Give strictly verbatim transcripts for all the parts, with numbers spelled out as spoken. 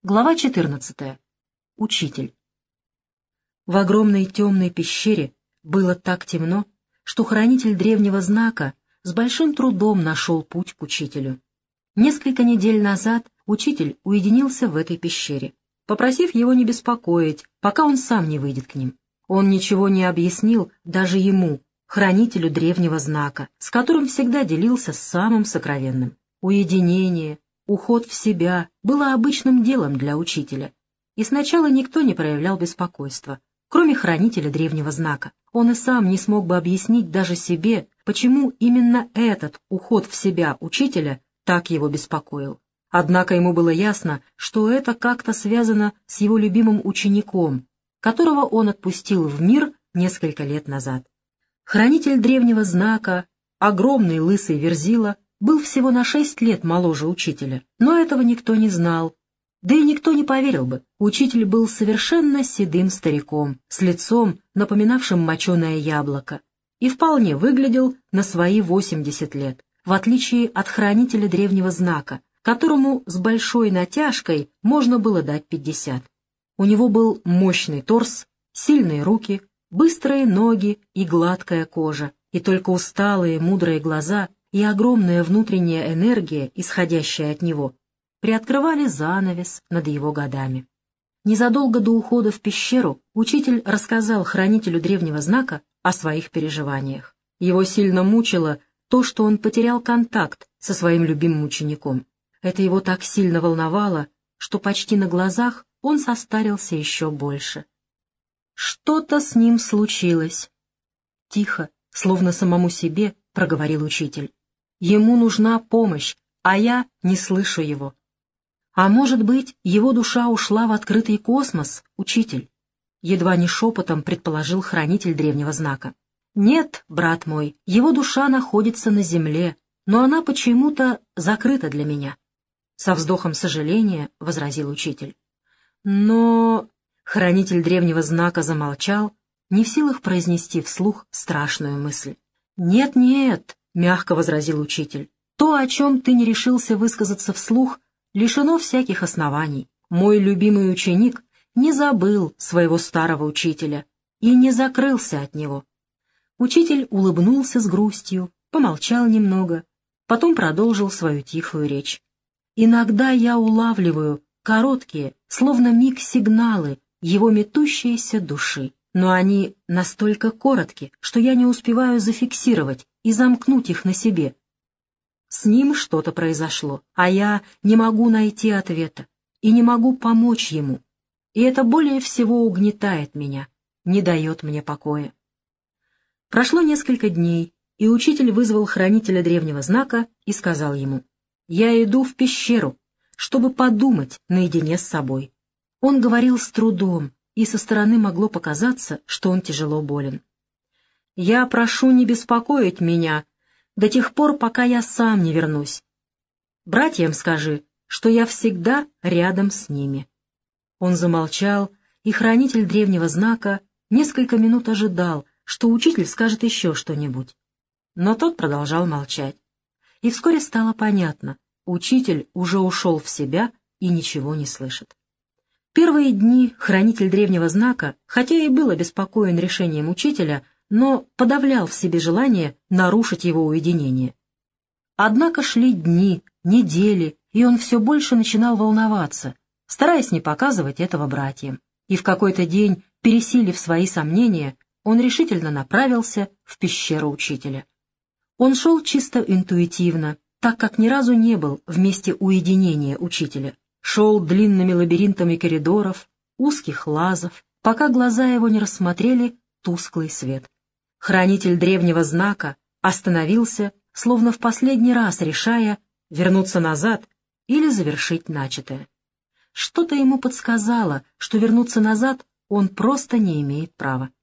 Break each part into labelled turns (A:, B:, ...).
A: Глава четырнадцатая. Учитель. В огромной темной пещере было так темно, что хранитель древнего знака с большим трудом нашел путь к учителю. Несколько недель назад учитель уединился в этой пещере, попросив его не беспокоить, пока он сам не выйдет к ним. Он ничего не объяснил даже ему, хранителю древнего знака, с которым всегда делился самым сокровенным. Уединение, уход в себя было обычным делом для учителя, и сначала никто не проявлял беспокойства, кроме хранителя древнего знака. Он и сам не смог бы объяснить даже себе, почему именно этот уход в себя учителя так его беспокоил. Однако ему было ясно, что это как-то связано с его любимым учеником, которого он отпустил в мир несколько лет назад. Хранитель древнего знака, огромный лысый верзила, был всего на шесть лет моложе учителя, но этого никто не знал, да и никто не поверил бы. Учитель был совершенно седым стариком, с лицом, напоминавшим моченое яблоко, и вполне выглядел на свои восемьдесят лет, в отличие от хранителя древнего знака, которому с большой натяжкой можно было дать пятьдесят. У него был мощный торс, сильные руки, быстрые ноги и гладкая кожа, и только усталые мудрые глаза и огромная внутренняя энергия, исходящая от него, приоткрывали занавес над его годами. Незадолго до ухода в пещеру учитель рассказал хранителю древнего знака о своих переживаниях. Его сильно мучило то, что он потерял контакт со своим любимым учеником. Это его так сильно волновало, что почти на глазах он состарился еще больше. Что-то с ним случилось. Тихо, словно самому себе, проговорил учитель. Ему нужна помощь, а я не слышу его. А может быть, его душа ушла в открытый космос, учитель? Едва не шепотом предположил хранитель древнего знака. Нет, брат мой, его душа находится на земле, но она почему-то закрыта для меня. Со вздохом сожаления возразил учитель. Но... Хранитель древнего знака замолчал, не в силах произнести вслух страшную мысль. «Нет-нет», — мягко возразил учитель, — «то, о чем ты не решился высказаться вслух, лишено всяких оснований. Мой любимый ученик не забыл своего старого учителя и не закрылся от него». Учитель улыбнулся с грустью, помолчал немного, потом продолжил свою тихую речь. «Иногда я улавливаю короткие, словно миг сигналы его метущейся души, но они настолько коротки, что я не успеваю зафиксировать и замкнуть их на себе. С ним что-то произошло, а я не могу найти ответа и не могу помочь ему, и это более всего угнетает меня, не дает мне покоя». Прошло несколько дней, и учитель вызвал хранителя древнего знака и сказал ему: «Я иду в пещеру, чтобы подумать наедине с собой». Он говорил с трудом, и со стороны могло показаться, что он тяжело болен. «Я прошу не беспокоить меня до тех пор, пока я сам не вернусь. Братьям скажи, что я всегда рядом с ними». Он замолчал, и хранитель древнего знака несколько минут ожидал, что учитель скажет еще что-нибудь. Но тот продолжал молчать. И вскоре стало понятно, учитель уже ушел в себя и ничего не слышит. Первые дни хранитель древнего знака, хотя и был обеспокоен решением учителя, но подавлял в себе желание нарушить его уединение. Однако шли дни, недели, и он все больше начинал волноваться, стараясь не показывать этого братьям. И в какой-то день, пересилив свои сомнения, он решительно направился в пещеру учителя. Он шел чисто интуитивно, так как ни разу не был в месте уединения учителя. Шел длинными лабиринтами коридоров, узких лазов, пока глаза его не рассмотрели тусклый свет. Хранитель древнего знака остановился, словно в последний раз решая, вернуться назад или завершить начатое. Что-то ему подсказало, что вернуться назад он просто не имеет права.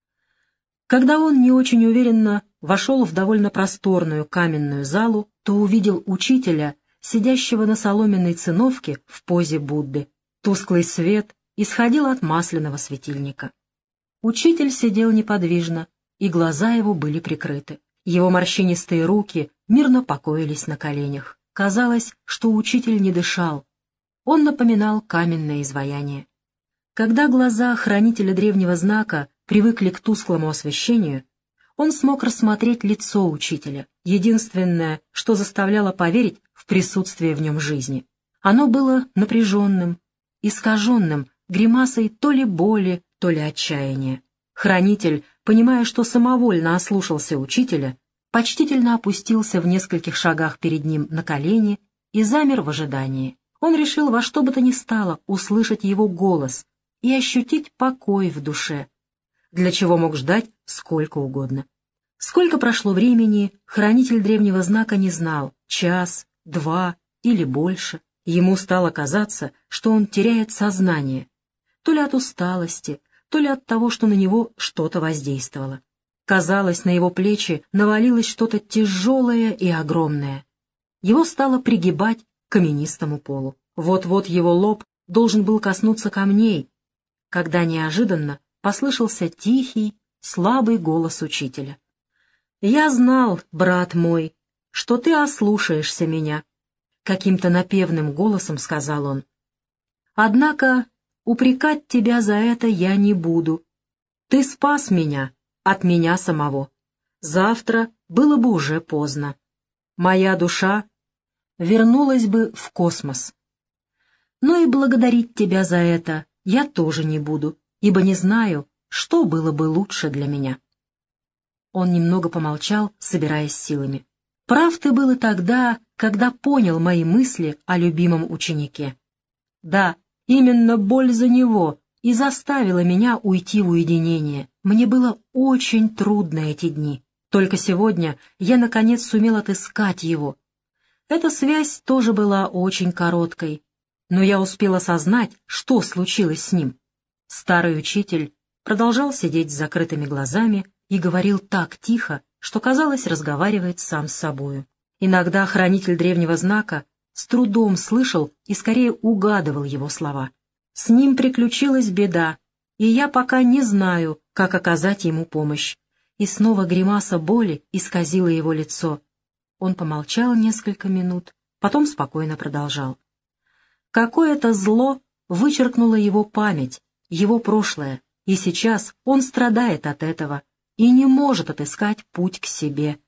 A: Когда он не очень уверенно вошел в довольно просторную каменную залу, то увидел учителя, сидящего на соломенной циновке в позе Будды. Тусклый свет исходил от масляного светильника. Учитель сидел неподвижно, и глаза его были прикрыты. Его морщинистые руки мирно покоились на коленях. Казалось, что учитель не дышал. Он напоминал каменное изваяние. Когда глаза хранителя древнего знака привыкли к тусклому освещению, он смог рассмотреть лицо учителя, единственное, что заставляло поверить в присутствие в нем жизни. Оно было напряженным, искаженным, гримасой то ли боли, то ли отчаяния. Хранитель, понимая, что самовольно ослушался учителя, почтительно опустился в нескольких шагах перед ним на колени и замер в ожидании. Он решил во что бы то ни стало услышать его голос и ощутить покой в душе, для чего мог ждать сколько угодно. Сколько прошло времени, хранитель древнего знака не знал, час, два или больше. Ему стало казаться, что он теряет сознание, то ли от усталости, то ли от того, что на него что-то воздействовало. Казалось, на его плечи навалилось что-то тяжелое и огромное. Его стало пригибать к каменистому полу. Вот-вот его лоб должен был коснуться камней, когда неожиданно послышался тихий, слабый голос учителя. «Я знал, брат мой, что ты ослушаешься меня», — каким-то напевным голосом сказал он. «Однако упрекать тебя за это я не буду. Ты спас меня от меня самого. Завтра было бы уже поздно. Моя душа вернулась бы в космос. Но и благодарить тебя за это я тоже не буду, ибо не знаю, что было бы лучше для меня». Он немного помолчал, собираясь силами. «Прав ты был и тогда, когда понял мои мысли о любимом ученике. Да, именно боль за него и заставила меня уйти в уединение. Мне было очень трудно эти дни. Только сегодня я, наконец, сумел отыскать его. Эта связь тоже была очень короткой, но я успел осознать, что случилось с ним». Старый учитель продолжал сидеть с закрытыми глазами и говорил так тихо, что, казалось, разговаривает сам с собою. Иногда хранитель древнего знака с трудом слышал и скорее угадывал его слова. «С ним приключилась беда, и я пока не знаю, как оказать ему помощь». И снова гримаса боли исказила его лицо. Он помолчал несколько минут, потом спокойно продолжал. Какое-то зло вычеркнуло его память, его прошлое, и сейчас он страдает от этого и не может отыскать путь к себе.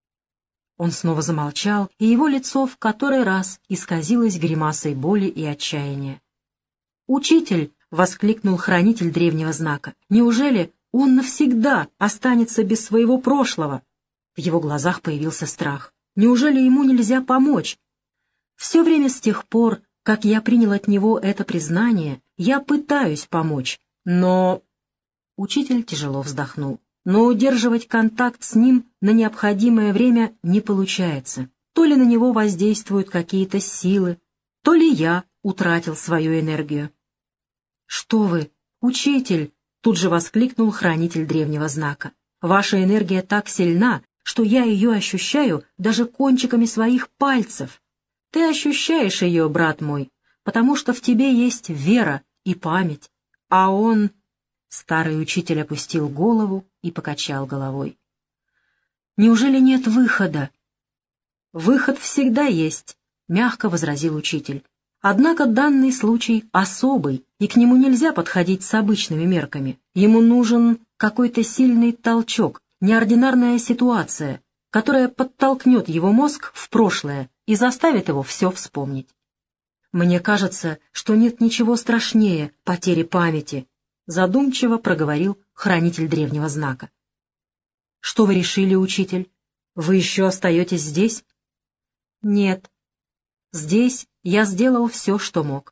A: Он снова замолчал, и его лицо в который раз исказилось гримасой боли и отчаяния. «Учитель!» — воскликнул хранитель древнего знака. «Неужели он навсегда останется без своего прошлого?» В его глазах появился страх. «Неужели ему нельзя помочь?» «Все время с тех пор, как я принял от него это признание, я пытаюсь помочь, но...» Учитель тяжело вздохнул. «Но удерживать контакт с ним на необходимое время не получается. То ли на него воздействуют какие-то силы, то ли я утратил свою энергию». «Что вы, учитель!» — тут же воскликнул хранитель древнего знака. «Ваша энергия так сильна, что я ее ощущаю даже кончиками своих пальцев. Ты ощущаешь ее, брат мой, потому что в тебе есть вера и память, а он...» Старый учитель опустил голову и покачал головой. «Неужели нет выхода?» «Выход всегда есть», — мягко возразил учитель. «Однако данный случай особый, и к нему нельзя подходить с обычными мерками. Ему нужен какой-то сильный толчок, неординарная ситуация, которая подтолкнет его мозг в прошлое и заставит его все вспомнить. Мне кажется, что нет ничего страшнее потери памяти», — задумчиво проговорил хранитель древнего знака. «Что вы решили, учитель? Вы еще остаетесь здесь?» «Нет. Здесь я сделал все, что мог».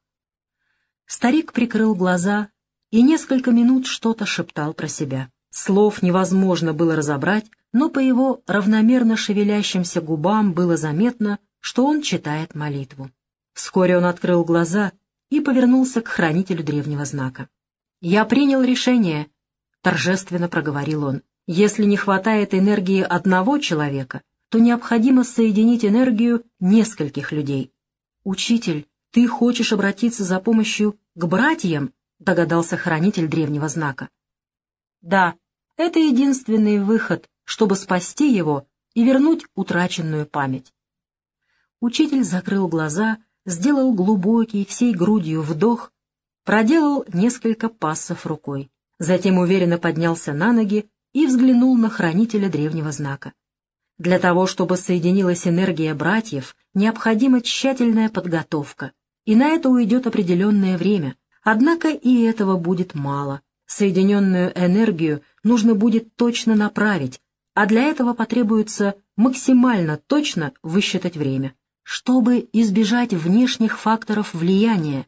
A: Старик прикрыл глаза и несколько минут что-то шептал про себя. Слов невозможно было разобрать, но по его равномерно шевелящимся губам было заметно, что он читает молитву. Вскоре он открыл глаза и повернулся к хранителю древнего знака. «Я принял решение», — торжественно проговорил он. «Если не хватает энергии одного человека, то необходимо соединить энергию нескольких людей». «Учитель, ты хочешь обратиться за помощью к братьям?» — догадался хранитель древнего знака. «Да, это единственный выход, чтобы спасти его и вернуть утраченную память». Учитель закрыл глаза, сделал глубокий всей грудью вдох, проделал несколько пассов рукой, затем уверенно поднялся на ноги и взглянул на хранителя древнего знака. Для того, чтобы соединилась энергия братьев, необходима тщательная подготовка, и на это уйдет определенное время, однако и этого будет мало. Соединенную энергию нужно будет точно направить, а для этого потребуется максимально точно высчитать время, чтобы избежать внешних факторов влияния.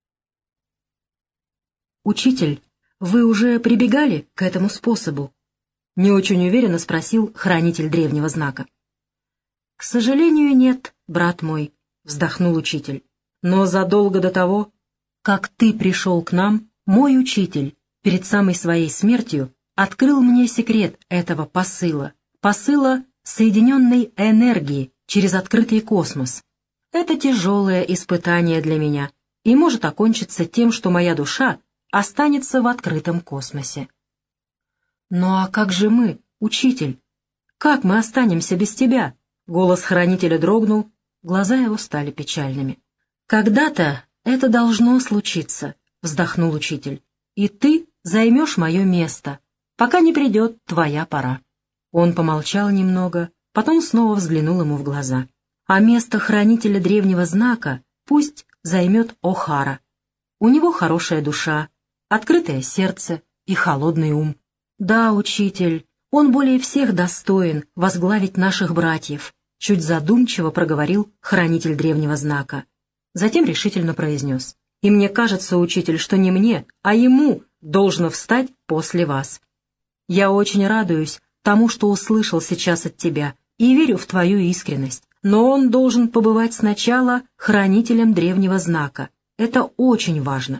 A: «Учитель, вы уже прибегали к этому способу?» — не очень уверенно спросил хранитель древнего знака. «К сожалению, нет, брат мой», — вздохнул учитель. «Но задолго до того, как ты пришел к нам, мой учитель перед самой своей смертью открыл мне секрет этого посыла, посыла соединенной энергии через открытый космос. Это тяжелое испытание для меня и может окончиться тем, что моя душа останется в открытом космосе». «Ну а как же мы, учитель? Как мы останемся без тебя?» Голос хранителя дрогнул, глаза его стали печальными. «Когда-то это должно случиться», — вздохнул учитель, «и ты займешь мое место, пока не придет твоя пора». Он помолчал немного, потом снова взглянул ему в глаза. «А место хранителя древнего знака пусть займет Охара. У него хорошая душа, открытое сердце и холодный ум. Да, учитель, он более всех достоин возглавить наших братьев», — чуть задумчиво проговорил хранитель древнего знака. Затем решительно произнес: «И мне кажется, учитель, что не мне, а ему должно встать после вас. Я очень радуюсь тому, что услышал сейчас от тебя, и верю в твою искренность, но он должен побывать сначала хранителем древнего знака. Это очень важно».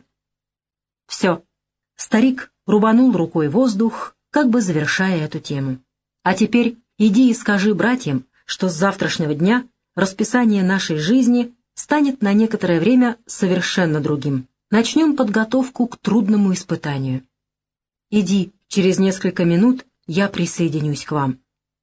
A: «Все». Старик рубанул рукой воздух, как бы завершая эту тему. «А теперь иди и скажи братьям, что с завтрашнего дня расписание нашей жизни станет на некоторое время совершенно другим. Начнем подготовку к трудному испытанию. Иди, через несколько минут я присоединюсь к вам».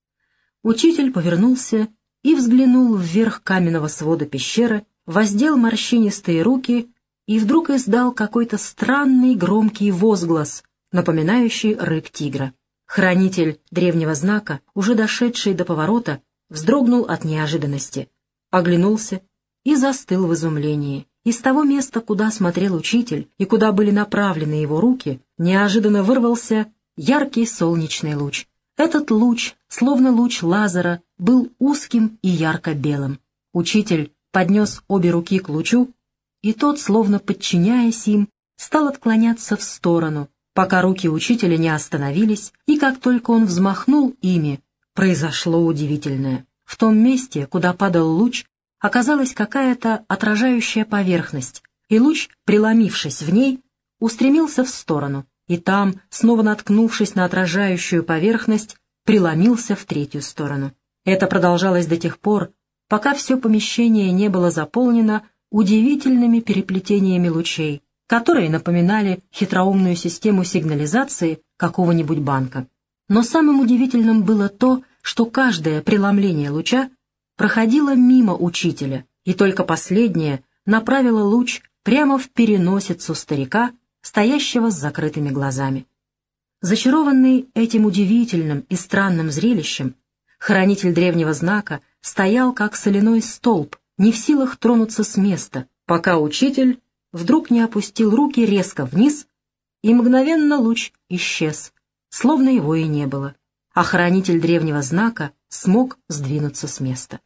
A: Учитель повернулся и взглянул вверх каменного свода пещеры, воздел морщинистые руки и вдруг издал какой-то странный громкий возглас, напоминающий рык тигра. Хранитель древнего знака, уже дошедший до поворота, вздрогнул от неожиданности, оглянулся и застыл в изумлении. Из того места, куда смотрел учитель и куда были направлены его руки, неожиданно вырвался яркий солнечный луч. Этот луч, словно луч лазера, был узким и ярко-белым. Учитель поднес обе руки к лучу, и тот, словно подчиняясь им, стал отклоняться в сторону, пока руки учителя не остановились, и как только он взмахнул ими, произошло удивительное. В том месте, куда падал луч, оказалась какая-то отражающая поверхность, и луч, преломившись в ней, устремился в сторону, и там, снова наткнувшись на отражающую поверхность, преломился в третью сторону. Это продолжалось до тех пор, пока все помещение не было заполнено удивительными переплетениями лучей, которые напоминали хитроумную систему сигнализации какого-нибудь банка. Но самым удивительным было то, что каждое преломление луча проходило мимо учителя, и только последнее направило луч прямо в переносицу старика, стоящего с закрытыми глазами. Зачарованный этим удивительным и странным зрелищем, хранитель древнего знака стоял как соляной столб, не в силах тронуться с места, пока учитель вдруг не опустил руки резко вниз, и мгновенно луч исчез, словно его и не было, а хранитель древнего знака смог сдвинуться с места.